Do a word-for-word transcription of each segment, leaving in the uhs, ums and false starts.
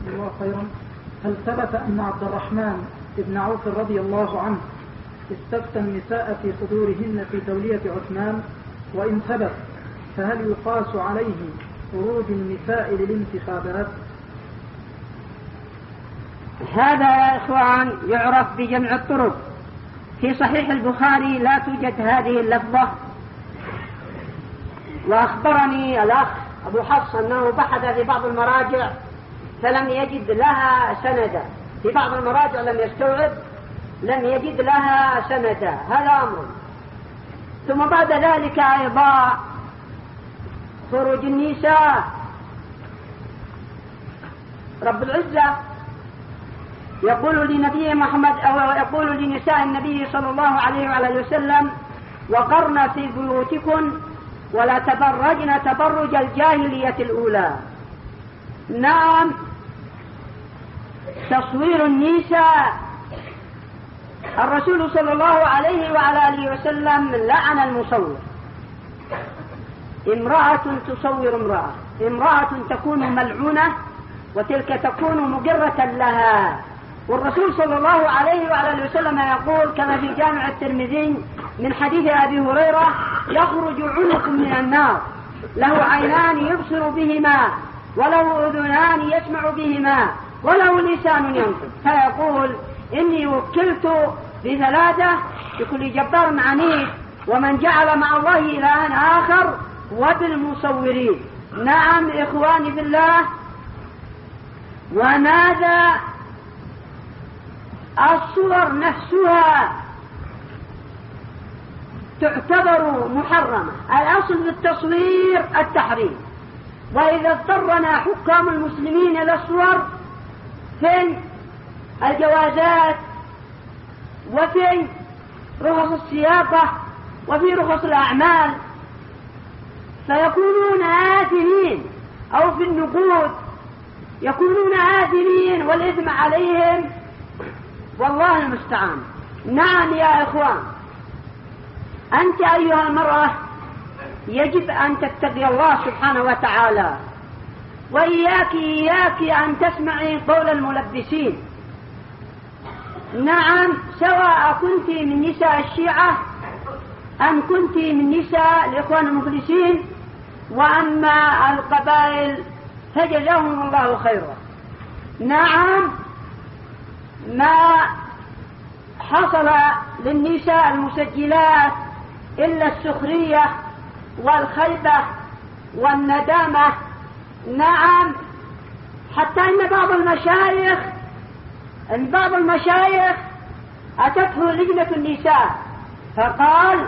الله خيرا. هل ثبت أن عبد الرحمن بن عوف رضي الله عنه استفتى النساء في صدورهن في تولية عثمان؟ وإن ثبت فهل يقاس عليه خروج النساء للانتخابات؟ هذا يا إخوان يعرف بجمع الطرق. في صحيح البخاري لا توجد هذه اللفظة، وأخبرني الأخ أبو حفص أنه بحث في بعض المراجع فلم يجد لها سندا، في بعض المراجع لم يستوعب لم يجد لها سندا، هذا أمر. ثم بعد ذلك أيضا خروج النساء، رب العزة يقول لنبي محمد أو يقول لنساء النبي صلى الله عليه وعلى وسلم: وقرن في بيوتكن ولا تبرجن تبرج الجاهلية الأولى. نعم، تصوير النساء، الرسول صلى الله عليه وعلى آله وسلم لعن المصور. امرأة تصور امرأة، امرأة تكون ملعونة وتلك تكون مجرة لها. والرسول صلى الله عليه وعلى آله وسلم يقول كما في جامع الترمذي من حديث أبي هريرة: يخرج عنق من النار له عينان يبصر بهما وله أذنان يسمع بهما وله لسان ينطق. فيقول: إني وكلت بثلاثة بكل جبار عنيد ومن جعل مع الله إلها آخر وبالمصورين. نعم إخواني بالله. وماذا الصور نفسها تعتبر محرمة، الأصل في التصوير التحريم. وإذا اضطرنا حكام المسلمين إلى الصور في الجوازات وفي رخص السياقة وفي رخص الأعمال فيكونون آثمين، أو في النقود يكونون آثمين والإثم عليهم، والله المستعان. نعم يا إخوان، أنت أيها المرأة يجب أن تتقي الله سبحانه وتعالى، وإياك إياك أن تسمعي قول الملبسين. نعم، سواء كنت من نساء الشيعة أم كنت من نساء الإخوان المخلصين، وأما القبائل فجزاهم الله خيرا. نعم، ما حصل للنساء المسجلات إلا السخرية والخيبة والندامة. نعم، حتى إن بعض المشايخ إن بعض المشايخ أتته لجنة النساء فقال: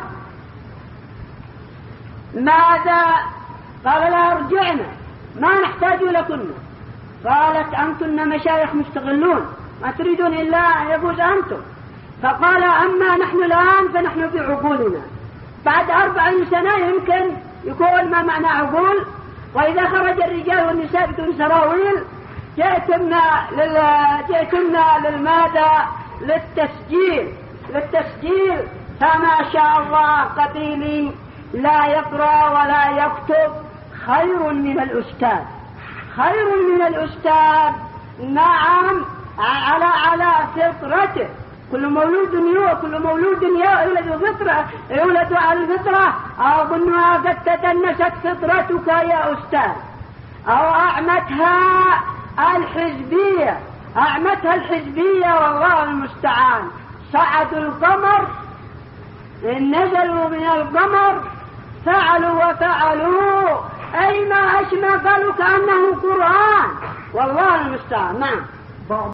ماذا؟ قال: لا، ارجعنا، ما نحتاج لكن. قالت: أنتن مشايخ مستغلون، ما تريدون إلا أن يفوز أنتم. فقال: أما نحن الآن فنحن في عقولنا، بعد أربعين سنة يمكن يكون ما معنى عقول. وإذا خرج الرجال والنساء بدون سراويل جئتنا لل... جئتنا للماذا؟ للتسجيل للتسجيل فما شاء الله قبيلي لا يقرأ ولا يكتب خير من الأستاذ، خير من الأستاذ. نعم، على على فطرته. كل مولود يولد كل مولود يولد فطرة يولد على الفطرة. أظنها قد تدنست فطرتك يا أستاذ، أو أعمتها الحزبية أعمتها الحزبية والله المستعان. صعدوا القمر، نزلوا من القمر، فعلوا وفعلوا، أي ما أشمى قالوا كأنه قرآن، والله المستعان. نعم.